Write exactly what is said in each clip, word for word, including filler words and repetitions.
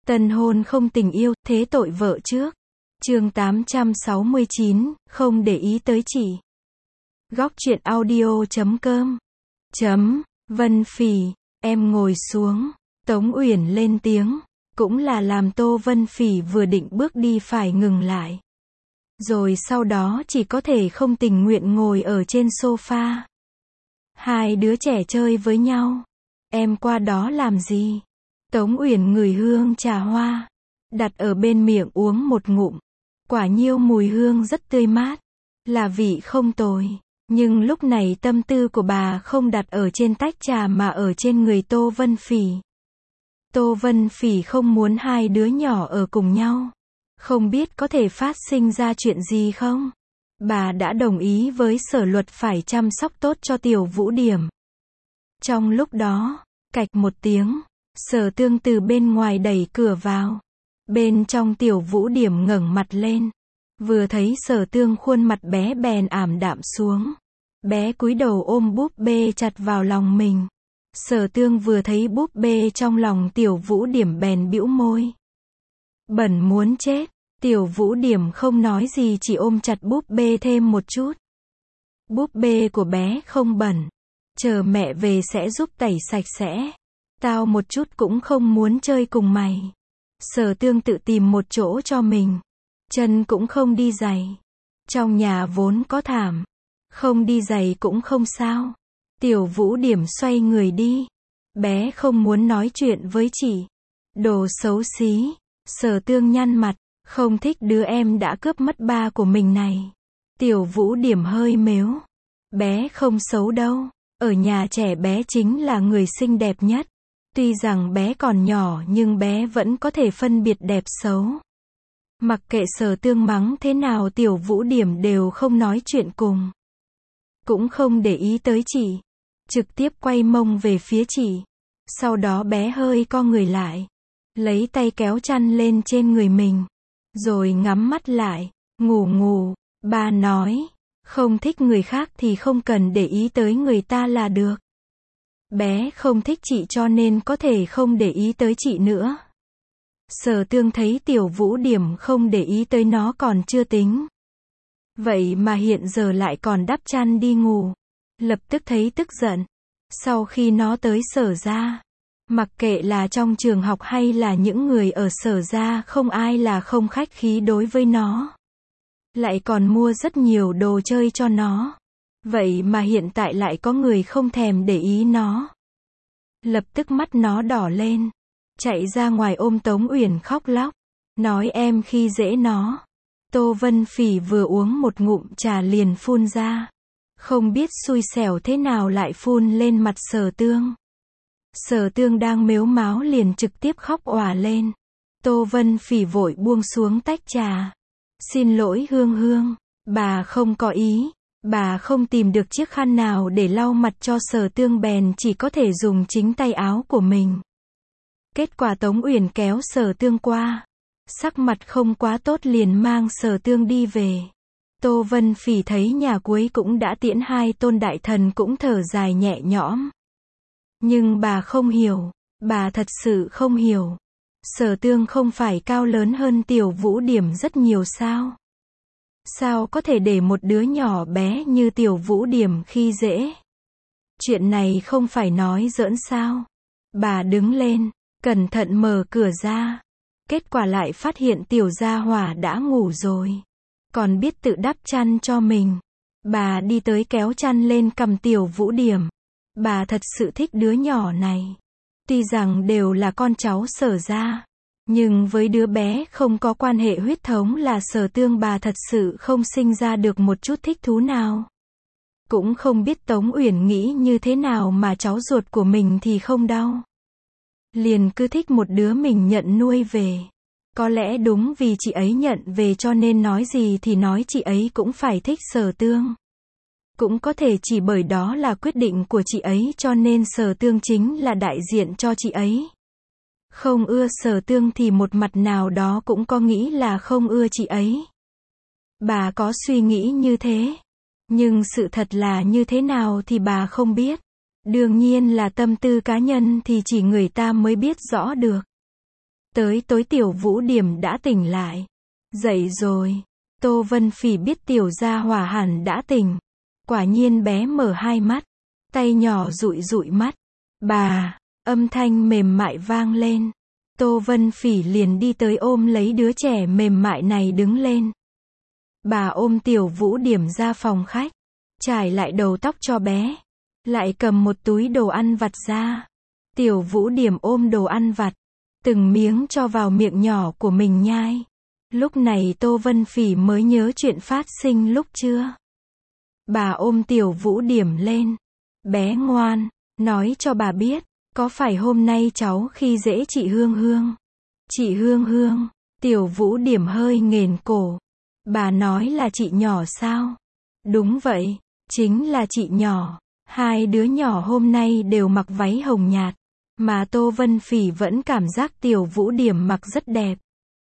Tân hôn không tình yêu, thế tội vợ trước. Chương tám trăm sáu mươi chín, không để ý tới chị. Góc truyện audio chấm com. Chấm, Vân Phỉ, em ngồi xuống. Tống Uyển lên tiếng, cũng là làm Tô Vân Phỉ vừa định bước đi phải ngừng lại. Rồi sau đó chỉ có thể không tình nguyện ngồi ở trên sofa. Hai đứa trẻ chơi với nhau. Em qua đó làm gì? Tống Uyển ngửi hương trà hoa, đặt ở bên miệng uống một ngụm. Quả nhiêu mùi hương rất tươi mát, là vị không tồi. Nhưng lúc này tâm tư của bà không đặt ở trên tách trà mà ở trên người Tô Vân Phỉ. Tô Vân Phỉ không muốn hai đứa nhỏ ở cùng nhau. Không biết có thể phát sinh ra chuyện gì không? Bà đã đồng ý với Sở Luật phải chăm sóc tốt cho Tiểu Vũ Điểm. Trong lúc đó, cạch một tiếng, Sở Tương từ bên ngoài đẩy cửa vào. Bên trong Tiểu Vũ Điểm ngẩng mặt lên. Vừa thấy Sở Tương khuôn mặt bé bèn ảm đạm xuống. Bé cúi đầu ôm búp bê chặt vào lòng mình. Sở Tương vừa thấy búp bê trong lòng Tiểu Vũ Điểm bèn bĩu môi. Bẩn muốn chết. Tiểu Vũ Điểm không nói gì chỉ ôm chặt búp bê thêm một chút. Búp bê của bé không bẩn. Chờ mẹ về sẽ giúp tẩy sạch sẽ. Tao một chút cũng không muốn chơi cùng mày. Sở Tương tự tìm một chỗ cho mình. Chân cũng không đi giày. Trong nhà vốn có thảm. Không đi giày cũng không sao. Tiểu Vũ Điểm xoay người đi. Bé không muốn nói chuyện với chị. Đồ xấu xí. Sở Tương nhăn mặt. Không thích đứa em đã cướp mất ba của mình này. Tiểu Vũ Điểm hơi mếu. Bé không xấu đâu. Ở nhà trẻ bé chính là người xinh đẹp nhất. Tuy rằng bé còn nhỏ nhưng bé vẫn có thể phân biệt đẹp xấu. Mặc kệ Sở Tương mắng thế nào Tiểu Vũ Điểm đều không nói chuyện cùng. Cũng không để ý tới chị. Trực tiếp quay mông về phía chị. Sau đó bé hơi co người lại. Lấy tay kéo chăn lên trên người mình. Rồi ngắm mắt lại. Ngủ ngủ. Bà nói. Không thích người khác thì không cần để ý tới người ta là được. Bé không thích chị cho nên có thể không để ý tới chị nữa. Sở Tương thấy Tiểu Vũ Điểm không để ý tới nó còn chưa tính. Vậy mà hiện giờ lại còn đắp chăn đi ngủ. Lập tức thấy tức giận. Sau khi nó tới Sở gia, mặc kệ là trong trường học hay là những người ở Sở gia không ai là không khách khí đối với nó. Lại còn mua rất nhiều đồ chơi cho nó. Vậy mà hiện tại lại có người không thèm để ý nó. Lập tức mắt nó đỏ lên. Chạy ra ngoài ôm Tống Uyển khóc lóc. Nói em khi dễ nó. Tô Vân Phỉ vừa uống một ngụm trà liền phun ra. Không biết xui xẻo thế nào lại phun lên mặt Sở Tương. Sở Tương đang mếu máo liền trực tiếp khóc òa lên. Tô Vân Phỉ vội buông xuống tách trà. Xin lỗi Hương Hương. Bà không có ý. Bà không tìm được chiếc khăn nào để lau mặt cho Sở Tương bèn chỉ có thể dùng chính tay áo của mình. Kết quả Tống Uyển kéo Sở Tương qua. Sắc mặt không quá tốt liền mang Sở Tương đi về. Tô Vân Phỉ thấy nhà cuối cũng đã tiễn hai tôn đại thần cũng thở dài nhẹ nhõm. Nhưng bà không hiểu. Bà thật sự không hiểu. Sở Tương không phải cao lớn hơn Tiểu Vũ Điểm rất nhiều sao? Sao có thể để một đứa nhỏ bé như Tiểu Vũ Điểm khi dễ? Chuyện này không phải nói giỡn sao? Bà đứng lên, cẩn thận mở cửa ra. Kết quả lại phát hiện Tiểu Gia Hỏa đã ngủ rồi. Còn biết tự đắp chăn cho mình. Bà đi tới kéo chăn lên cầm Tiểu Vũ Điểm. Bà thật sự thích đứa nhỏ này. Tuy rằng đều là con cháu Sở gia. Nhưng với đứa bé không có quan hệ huyết thống là Sở Tương bà thật sự không sinh ra được một chút thích thú nào. Cũng không biết Tống Uyển nghĩ như thế nào mà cháu ruột của mình thì không đau. Liền cứ thích một đứa mình nhận nuôi về. Có lẽ đúng vì chị ấy nhận về cho nên nói gì thì nói chị ấy cũng phải thích Sở Tương. Cũng có thể chỉ bởi đó là quyết định của chị ấy cho nên Sở Tương chính là đại diện cho chị ấy. Không ưa Sở Tương thì một mặt nào đó cũng có nghĩ là không ưa chị ấy. Bà có suy nghĩ như thế. Nhưng sự thật là như thế nào thì bà không biết. Đương nhiên là tâm tư cá nhân thì chỉ người ta mới biết rõ được. Tới tối Tiểu Vũ Điểm đã tỉnh lại. Dậy rồi. Tô Vân Phỉ biết Tiểu Gia Hỏa hẳn đã tỉnh. Quả nhiên bé mở hai mắt. Tay nhỏ dụi dụi mắt. Bà, âm thanh mềm mại vang lên. Tô Vân Phỉ liền đi tới ôm lấy đứa trẻ mềm mại này đứng lên. Bà ôm Tiểu Vũ Điểm ra phòng khách. Trải lại đầu tóc cho bé. Lại cầm một túi đồ ăn vặt ra. Tiểu Vũ Điểm ôm đồ ăn vặt. Từng miếng cho vào miệng nhỏ của mình nhai. Lúc này Tô Vân Phỉ mới nhớ chuyện phát sinh lúc trưa. Bà ôm Tiểu Vũ Điểm lên. Bé ngoan, nói cho bà biết, có phải hôm nay cháu khi dễ chị Hương Hương? Chị Hương Hương, Tiểu Vũ Điểm hơi nghển cổ. Bà nói là chị nhỏ sao? Đúng vậy, chính là chị nhỏ. Hai đứa nhỏ hôm nay đều mặc váy hồng nhạt. Mà Tô Vân Phỉ vẫn cảm giác Tiểu Vũ Điểm mặc rất đẹp.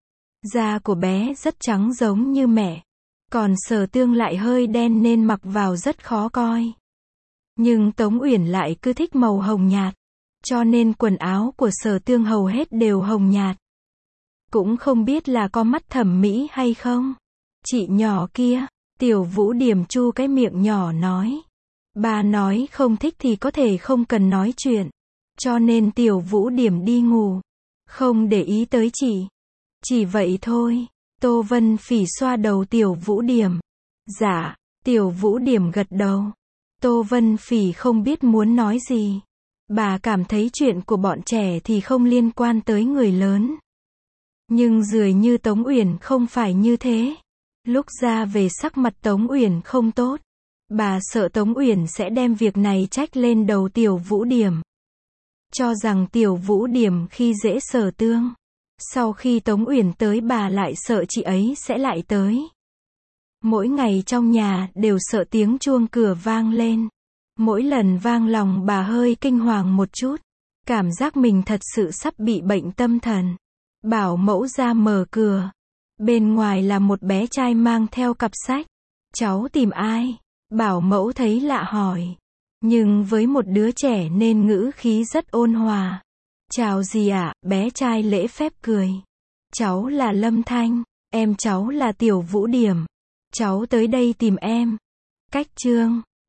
Da của bé rất trắng giống như mẹ. Còn Sở Tương lại hơi đen nên mặc vào rất khó coi. Nhưng Tống Uyển lại cứ thích màu hồng nhạt. Cho nên quần áo của Sở Tương hầu hết đều hồng nhạt. Cũng không biết là có mắt thẩm mỹ hay không. Chị nhỏ kia, Tiểu Vũ Điểm chu cái miệng nhỏ nói. Bà nói không thích thì có thể không cần nói chuyện. Cho nên Tiểu Vũ Điểm đi ngủ. Không để ý tới chị. Chỉ vậy thôi. Tô Vân Phỉ xoa đầu Tiểu Vũ Điểm. Dạ, Tiểu Vũ Điểm gật đầu. Tô Vân Phỉ không biết muốn nói gì. Bà cảm thấy chuyện của bọn trẻ thì không liên quan tới người lớn. Nhưng dường như Tống Uyển không phải như thế. Lúc ra về sắc mặt Tống Uyển không tốt. Bà sợ Tống Uyển sẽ đem việc này trách lên đầu Tiểu Vũ Điểm. Cho rằng Tiểu Vũ Điểm khi dễ Sở Tương. Sau khi Tống Uyển tới bà lại sợ chị ấy sẽ lại tới. Mỗi ngày trong nhà đều sợ tiếng chuông cửa vang lên. Mỗi lần vang lòng bà hơi kinh hoàng một chút. Cảm giác mình thật sự sắp bị bệnh tâm thần. Bảo mẫu ra mở cửa. Bên ngoài là một bé trai mang theo cặp sách. Cháu tìm ai? Bảo mẫu thấy lạ hỏi. Nhưng với một đứa trẻ nên ngữ khí rất ôn hòa. Chào gì ạ? Bé trai lễ phép cười. Cháu là Lâm Thanh. Em cháu là Tiểu Vũ Điểm. Cháu tới đây tìm em. Cách chương